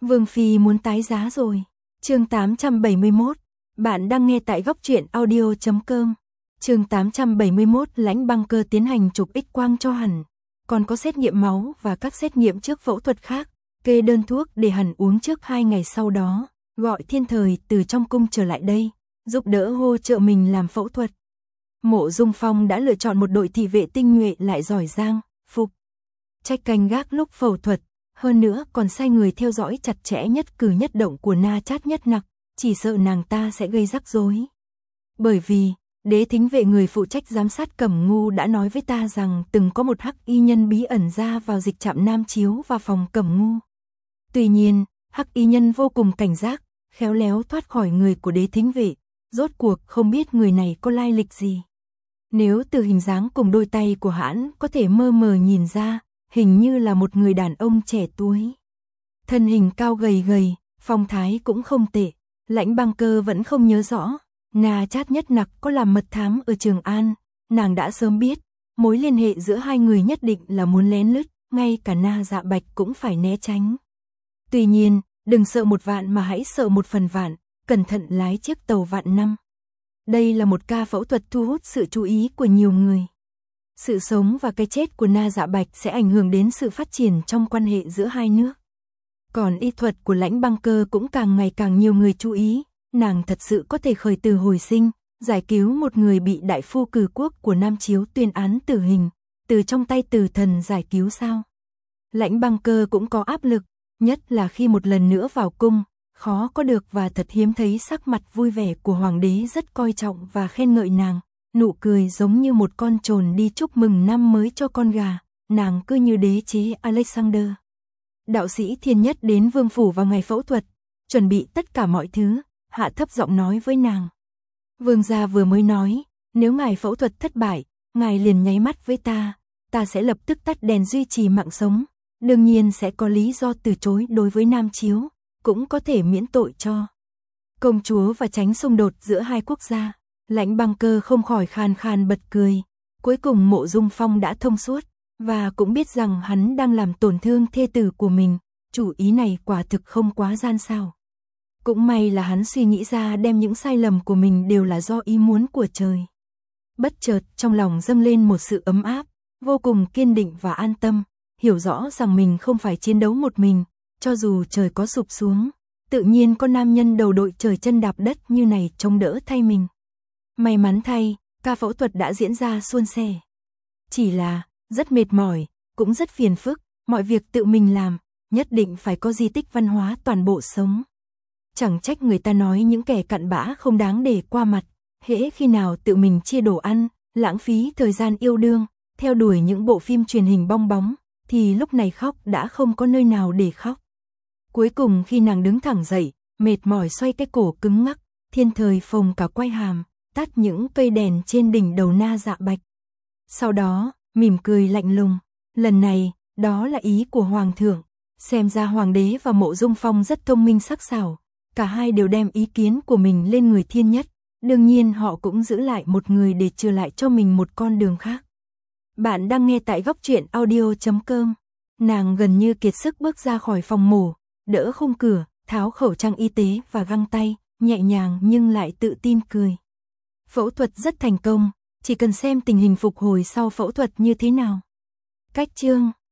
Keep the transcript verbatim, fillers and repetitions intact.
Vương Phi muốn tái giá rồi. Chương tám trăm bảy mươi mốt. Bạn đang nghe tại góc truyện audio chấm com. Chương tám trăm bảy mươi mốt. Lãnh Băng Cơ tiến hành chụp X quang cho Hẳn, còn có xét nghiệm máu và các xét nghiệm trước phẫu thuật khác, kê đơn thuốc để Hẳn uống trước hai ngày sau đó, gọi Thiên Thời từ trong cung trở lại đây, giúp đỡ hỗ trợ mình làm phẫu thuật. Mộ Dung Phong đã lựa chọn một đội thị vệ tinh nhuệ lại giỏi giang, phục trách canh gác lúc phẫu thuật, hơn nữa còn sai người theo dõi chặt chẽ nhất cử nhất động của Na Chát Nhất Nặc, chỉ sợ nàng ta sẽ gây rắc rối. Bởi vì, Đế Thính vệ người phụ trách giám sát Cẩm Ngu đã nói với ta rằng từng có một hắc y nhân bí ẩn ra vào dịch trạm Nam Chiếu và phòng Cẩm Ngu. Tuy nhiên, hắc y nhân vô cùng cảnh giác, khéo léo thoát khỏi người của Đế Thính vệ, rốt cuộc không biết người này có lai lịch gì. Nếu từ hình dáng cùng đôi tay của hắn có thể mơ mờ nhìn ra, hình như là một người đàn ông trẻ tuổi. Thân hình cao gầy gầy, phong thái cũng không tệ. Lãnh Băng Cơ vẫn không nhớ rõ, Na Chát Nhất Nặc có làm mật thám ở Trường An, nàng đã sớm biết, mối liên hệ giữa hai người nhất định là muốn lén lút, ngay cả Na Dạ Bạch cũng phải né tránh. Tuy nhiên, đừng sợ một vạn mà hãy sợ một phần vạn, cẩn thận lái chiếc tàu vạn năm. Đây là một ca phẫu thuật thu hút sự chú ý của nhiều người. Sự sống và cái chết của Na Dạ Bạch sẽ ảnh hưởng đến sự phát triển trong quan hệ giữa hai nước. Còn y thuật của Lãnh Băng Cơ cũng càng ngày càng nhiều người chú ý, nàng thật sự có thể khởi tử hồi sinh, giải cứu một người bị đại phu cử quốc của Nam Chiếu tuyên án tử hình, từ trong tay tử thần giải cứu sao? Lãnh Băng Cơ cũng có áp lực, nhất là khi một lần nữa vào cung, khó có được và thật hiếm thấy sắc mặt vui vẻ của hoàng đế rất coi trọng và khen ngợi nàng, nụ cười giống như một con trồn đi chúc mừng năm mới cho con gà, nàng cứ như đế chế Alexander. Đạo sĩ Thiên Nhất đến vương phủ vào ngày phẫu thuật, chuẩn bị tất cả mọi thứ, hạ thấp giọng nói với nàng. Vương gia vừa mới nói, nếu ngài phẫu thuật thất bại, ngài liền nháy mắt với ta, ta sẽ lập tức tắt đèn duy trì mạng sống, đương nhiên sẽ có lý do từ chối đối với Nam Chiếu, cũng có thể miễn tội cho công chúa và tránh xung đột giữa hai quốc gia. Lãnh Băng Cơ không khỏi khan khan bật cười, cuối cùng Mộ Dung Phong đã thông suốt, và cũng biết rằng hắn đang làm tổn thương thê tử của mình, chủ ý này quả thực không quá gian xảo. Cũng may là hắn suy nghĩ ra đem những sai lầm của mình đều là do ý muốn của trời. Bất chợt trong lòng dâng lên một sự ấm áp, vô cùng kiên định và an tâm, hiểu rõ rằng mình không phải chiến đấu một mình, cho dù trời có sụp xuống, tự nhiên có nam nhân đầu đội trời chân đạp đất như này chống đỡ thay mình. May mắn thay, ca phẫu thuật đã diễn ra suôn sẻ. Chỉ là, rất mệt mỏi, cũng rất phiền phức, mọi việc tự mình làm, nhất định phải có di tích văn hóa toàn bộ sống. Chẳng trách người ta nói những kẻ cặn bã không đáng để qua mặt, hễ khi nào tự mình chia đồ ăn, lãng phí thời gian yêu đương, theo đuổi những bộ phim truyền hình bong bóng, thì lúc này khóc đã không có nơi nào để khóc. Cuối cùng khi nàng đứng thẳng dậy, mệt mỏi xoay cái cổ cứng ngắc, Thiên Thời phồng cả quai hàm, tắt những cây đèn trên đỉnh đầu Na Dạ Bạch. Sau đó, mỉm cười lạnh lùng, lần này, đó là ý của Hoàng thượng, xem ra Hoàng đế và Mộ Dung Phong rất thông minh sắc sảo, cả hai đều đem ý kiến của mình lên người Thiên Nhất, đương nhiên họ cũng giữ lại một người để trừ lại cho mình một con đường khác. Bạn đang nghe tại góc truyện audio chấm com, nàng gần như kiệt sức bước ra khỏi phòng mổ, đỡ khung cửa, tháo khẩu trang y tế và găng tay, nhẹ nhàng nhưng lại tự tin cười. Phẫu thuật rất thành công, chỉ cần xem tình hình phục hồi sau phẫu thuật như thế nào. Cách chương